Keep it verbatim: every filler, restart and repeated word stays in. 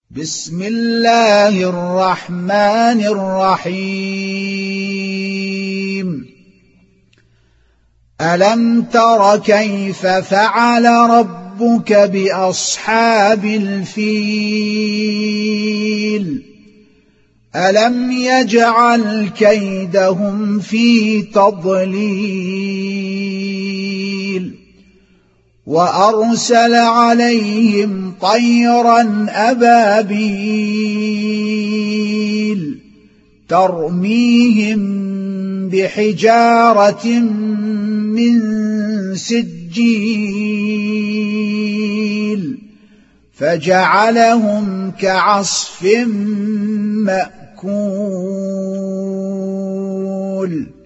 بسم الله الرحمن الرحيم. ألم تر كيف فعل ربك بأصحاب الفيل؟ ألم يجعل كيدهم في تضليل وأرسل عليهم طيرا أبابيل ترميهم بحجارة من سجيل فجعلهم كعصف مأكول.